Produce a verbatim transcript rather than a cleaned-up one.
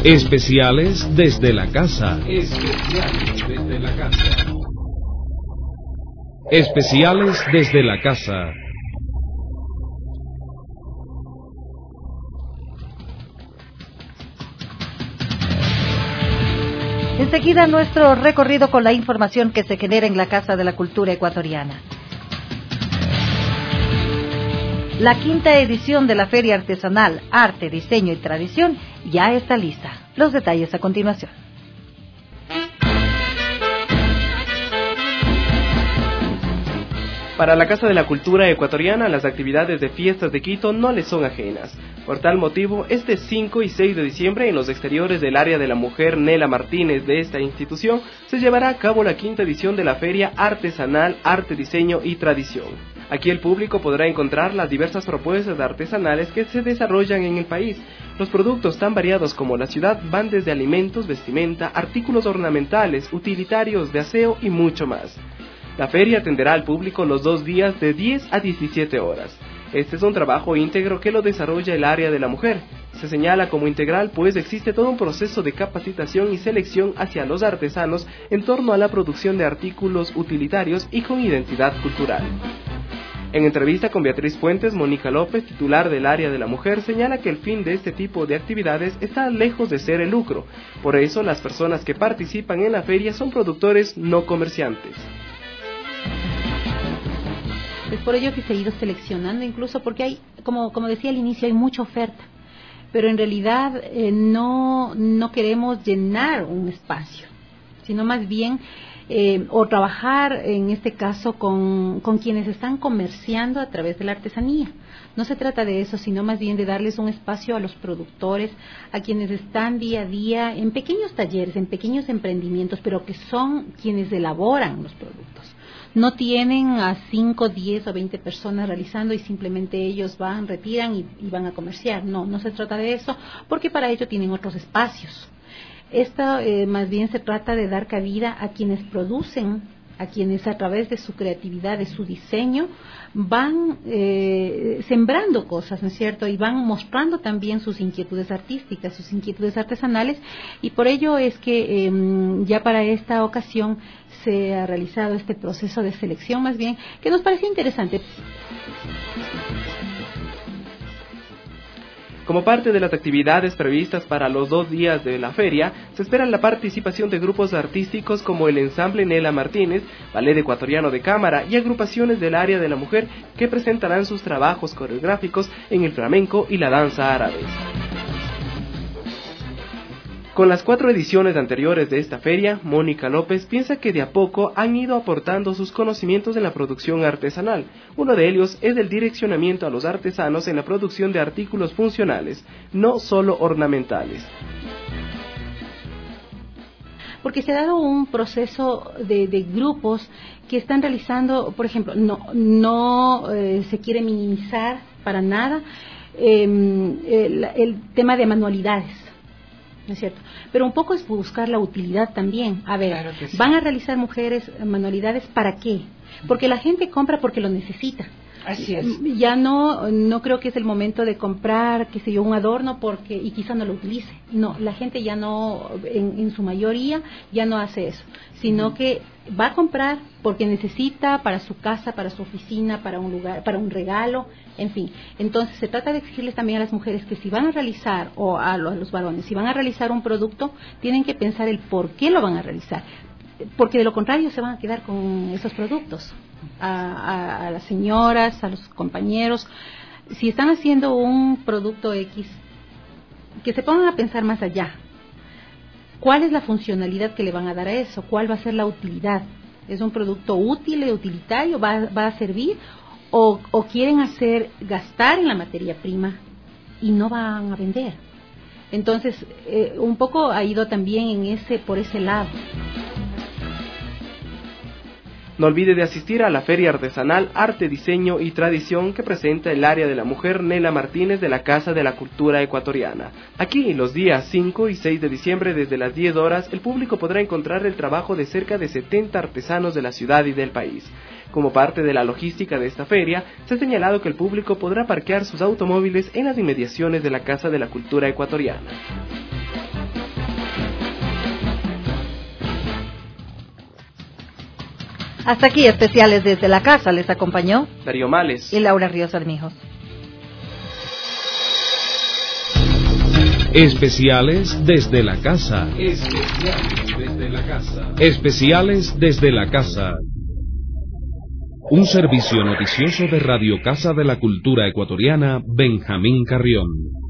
Especiales desde la casa. Especiales desde la casa. Especiales desde la casa. Enseguida nuestro recorrido con la información que se genera en la Casa de la Cultura Ecuatoriana. La quinta edición de la Feria Artesanal Arte, Diseño y Tradición ya está lista. Los detalles a continuación. Para la Casa de la Cultura Ecuatoriana, las actividades de Fiestas de Quito no les son ajenas. Por tal motivo, este cinco y seis de diciembre, en los exteriores del área de la mujer Nela Martínez de esta institución, se llevará a cabo la quinta edición de la Feria Artesanal Arte, Diseño y Tradición. Aquí el público podrá encontrar las diversas propuestas artesanales que se desarrollan en el país. Los productos tan variados como la ciudad van desde alimentos, vestimenta, artículos ornamentales, utilitarios, de aseo y mucho más. La feria atenderá al público los dos días de diez a diecisiete horas. Este es un trabajo íntegro que lo desarrolla el área de la mujer. Se señala como integral pues existe todo un proceso de capacitación y selección hacia los artesanos en torno a la producción de artículos utilitarios y con identidad cultural. En entrevista con Beatriz Fuentes, Mónica López, titular del área de la mujer, señala que el fin de este tipo de actividades está lejos de ser el lucro. Por eso las personas que participan en la feria son productores, no comerciantes. Es por ello que se ha ido seleccionando, incluso porque hay, como, como decía al inicio, hay mucha oferta, pero en realidad eh, no, no queremos llenar un espacio, sino más bien eh, o trabajar en este caso con, con quienes están comerciando a través de la artesanía. No se trata de eso, sino más bien de darles un espacio a los productores, a quienes están día a día en pequeños talleres, en pequeños emprendimientos, pero que son quienes elaboran los productos. No tienen a cinco, diez o veinte personas realizando y simplemente ellos van, retiran y, y van a comerciar. No, no se trata de eso, porque para ello tienen otros espacios. Esto eh, más bien se trata de dar cabida a quienes producen, a quienes a través de su creatividad, de su diseño, van eh, sembrando cosas, ¿no es cierto? Y van mostrando también sus inquietudes artísticas, sus inquietudes artesanales, y por ello es que eh, ya para esta ocasión se ha realizado este proceso de selección, más bien, que nos parecía interesante. Como parte de las actividades previstas para los dos días de la feria, se espera la participación de grupos artísticos como el ensamble Nela Martínez, ballet ecuatoriano de cámara y agrupaciones del área de la mujer que presentarán sus trabajos coreográficos en el flamenco y la danza árabe. Con las cuatro ediciones anteriores de esta feria, Mónica López piensa que de a poco han ido aportando sus conocimientos en la producción artesanal. Uno de ellos es el direccionamiento a los artesanos en la producción de artículos funcionales, no solo ornamentales. Porque se ha dado un proceso de, de grupos que están realizando, por ejemplo, no, no eh, se quiere minimizar para nada eh, el, el tema de manualidades. ¿No es cierto? Pero un poco es buscar la utilidad también. A ver, claro que sí. Van a realizar mujeres manualidades, ¿para qué? Porque la gente compra porque lo necesita. Así es. Ya no, no creo que es el momento de comprar, qué sé yo, un adorno porque y quizá no lo utilice. No, la gente ya no, en, en su mayoría, ya no hace eso, sino uh-huh. que va a comprar porque necesita para su casa, para su oficina, para un lugar, para un regalo, en fin. Entonces se trata de exigirles también a las mujeres que si van a realizar, o a los, a los varones, si van a realizar un producto, tienen que pensar el por qué lo van a realizar, porque de lo contrario se van a quedar con esos productos. A, a, a las señoras, a los compañeros, si están haciendo un producto X, que se pongan a pensar más allá. ¿Cuál es la funcionalidad que le van a dar a eso? ¿Cuál va a ser la utilidad? ¿Es un producto útil, utilitario? ¿Va, va a servir? O, ¿O quieren hacer, gastar en la materia prima y no van a vender? Entonces, eh, un poco ha ido también en ese, por ese lado. No olvide de asistir a la Feria Artesanal Arte, Diseño y Tradición que presenta el área de la mujer Nela Martínez de la Casa de la Cultura Ecuatoriana. Aquí, los días cinco y seis de diciembre, desde las diez horas, el público podrá encontrar el trabajo de cerca de setenta artesanos de la ciudad y del país. Como parte de la logística de esta feria, se ha señalado que el público podrá parquear sus automóviles en las inmediaciones de la Casa de la Cultura Ecuatoriana. Hasta aquí especiales desde la casa. Les acompañó Darío Males y Laura Ríos Armijos. Especiales desde la casa. Especiales desde la casa. Especiales desde la casa. Un servicio noticioso de Radio Casa de la Cultura Ecuatoriana, Benjamín Carrión.